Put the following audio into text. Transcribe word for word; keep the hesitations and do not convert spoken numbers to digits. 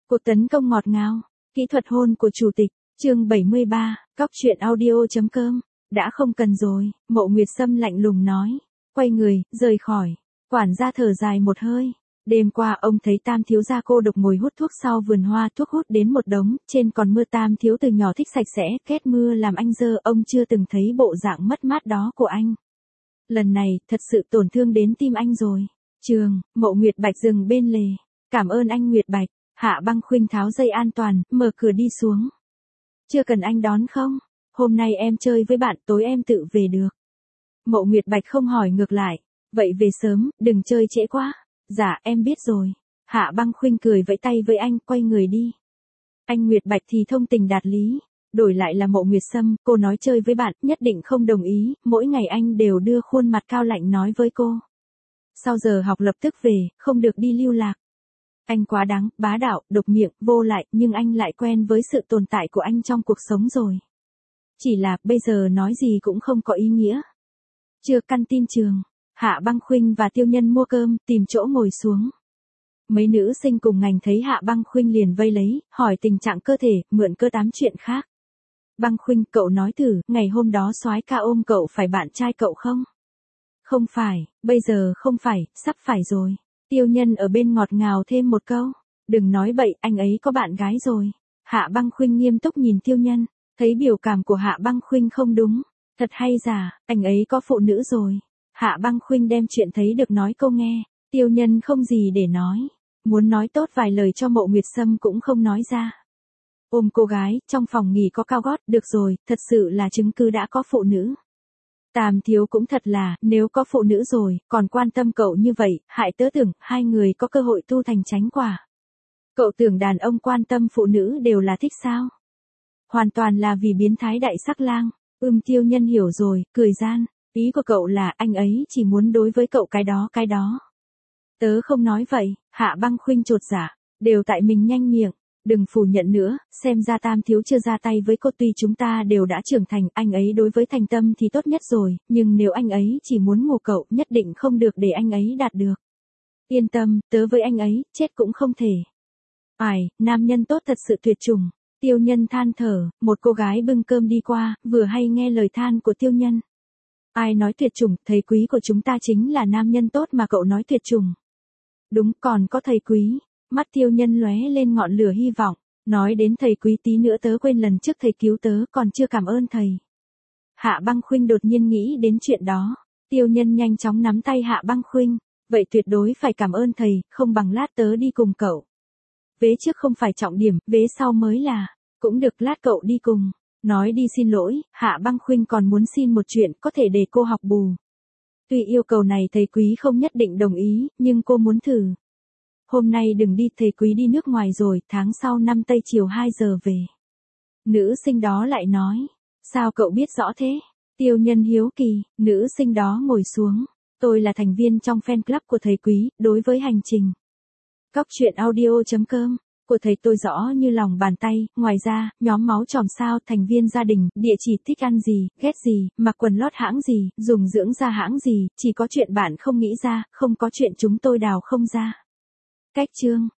Cuộc tấn công ngọt ngào, kỹ thuật hôn của chủ tịch, chương bảy mươi ba, cóc truyện audio.com. Đã không cần rồi, Mộ Nguyệt Sâm lạnh lùng nói. Quay người, rời khỏi. Quản gia thở dài một hơi. Đêm qua ông thấy Tam thiếu gia cô độc ngồi hút thuốc sau vườn hoa, thuốc hút đến một đống, trên còn mưa. Tam thiếu từ nhỏ thích sạch sẽ, kết mưa làm anh dơ, ông chưa từng thấy bộ dạng mất mát đó của anh. Lần này, thật sự tổn thương đến tim anh rồi. Trường, Mộ Nguyệt Bạch dừng bên lề. Cảm ơn anh Nguyệt Bạch. Hạ Băng Khuynh tháo dây an toàn, mở cửa đi xuống. Chưa cần anh đón không? Hôm nay em chơi với bạn, tối em tự về được. Mộ Nguyệt Bạch không hỏi ngược lại. Vậy về sớm, đừng chơi trễ quá. Dạ, em biết rồi. Hạ Băng Khuynh cười vẫy tay với anh, quay người đi. Anh Nguyệt Bạch thì thông tình đạt lý. Đổi lại là Mộ Nguyệt Sâm, cô nói chơi với bạn, nhất định không đồng ý. Mỗi ngày anh đều đưa khuôn mặt cao lạnh nói với cô. Sau giờ học lập tức về, không được đi lưu lạc. Anh quá đáng, bá đạo, độc miệng, vô lại, nhưng anh lại quen với sự tồn tại của anh trong cuộc sống rồi. Chỉ là, bây giờ nói gì cũng không có ý nghĩa. Chưa căn tin trường, Hạ Băng Khuynh và Tiêu Nhân mua cơm, tìm chỗ ngồi xuống. Mấy nữ sinh cùng ngành thấy Hạ Băng Khuynh liền vây lấy, hỏi tình trạng cơ thể, mượn cơ tám chuyện khác. Băng Khuynh, cậu nói thử, ngày hôm đó soái ca ôm cậu phải bạn trai cậu không? Không phải, bây giờ không phải, sắp phải rồi. Tiêu Nhân ở bên ngọt ngào thêm một câu. Đừng nói bậy, anh ấy có bạn gái rồi. Hạ Băng Khuynh nghiêm túc nhìn Tiêu Nhân, thấy biểu cảm của Hạ Băng Khuynh không đúng. Thật hay giả, anh ấy có phụ nữ rồi. Hạ Băng Khuynh đem chuyện thấy được nói câu nghe. Tiêu Nhân không gì để nói. Muốn nói tốt vài lời cho Mộ Nguyệt Sâm cũng không nói ra. Ôm cô gái, trong phòng nghỉ có cao gót, được rồi, thật sự là chứng cứ đã có phụ nữ. Tam thiếu cũng thật là, nếu có phụ nữ rồi, còn quan tâm cậu như vậy, hại tớ tưởng, hai người có cơ hội tu thành chánh quả. Cậu tưởng đàn ông quan tâm phụ nữ đều là thích sao? Hoàn toàn là vì biến thái đại sắc lang. Ưm Tiêu Nhân hiểu rồi, cười gian. Ý của cậu là anh ấy chỉ muốn đối với cậu cái đó cái đó. Tớ không nói vậy, Hạ Băng Khuynh chột dạ, đều tại mình nhanh miệng. Đừng phủ nhận nữa, xem ra Tam thiếu chưa ra tay với cô, tuy chúng ta đều đã trưởng thành, anh ấy đối với thành tâm thì tốt nhất rồi, nhưng nếu anh ấy chỉ muốn ngủ cậu, nhất định không được để anh ấy đạt được. Yên tâm, tớ với anh ấy, chết cũng không thể. Ai, nam nhân tốt thật sự tuyệt chủng. Tiêu Nhân than thở, một cô gái bưng cơm đi qua, vừa hay nghe lời than của Tiêu Nhân. Ai nói tuyệt chủng, thầy quý của chúng ta chính là nam nhân tốt mà cậu nói tuyệt chủng. Đúng, còn có thầy quý. Mắt Tiêu Nhân lóe lên ngọn lửa hy vọng. Nói đến thầy quý tí nữa tớ quên lần trước thầy cứu tớ còn chưa cảm ơn thầy. Hạ Băng Khuynh đột nhiên nghĩ đến chuyện đó. Tiêu Nhân nhanh chóng nắm tay Hạ Băng Khuynh. Vậy tuyệt đối phải cảm ơn thầy, không bằng lát tớ đi cùng cậu. Vế trước không phải trọng điểm, vế sau mới là. Cũng được, lát cậu đi cùng. Nói đi xin lỗi, Hạ Băng Khuynh còn muốn xin một chuyện, có thể để cô học bù. Tuy yêu cầu này thầy quý không nhất định đồng ý, nhưng cô muốn thử. Hôm nay đừng đi, thầy quý đi nước ngoài rồi, tháng sau năm Tây chiều hai giờ về. Nữ sinh đó lại nói. Sao cậu biết rõ thế? Tiêu Nhân hiếu kỳ, nữ sinh đó ngồi xuống. Tôi là thành viên trong fan club của thầy quý, đối với hành trình. Cóc truyện audio.com. Của thầy tôi rõ như lòng bàn tay, ngoài ra, nhóm máu chòm sao, thành viên gia đình, địa chỉ thích ăn gì, ghét gì, mặc quần lót hãng gì, dùng dưỡng da hãng gì, chỉ có chuyện bạn không nghĩ ra, không có chuyện chúng tôi đào không ra. Cách chương.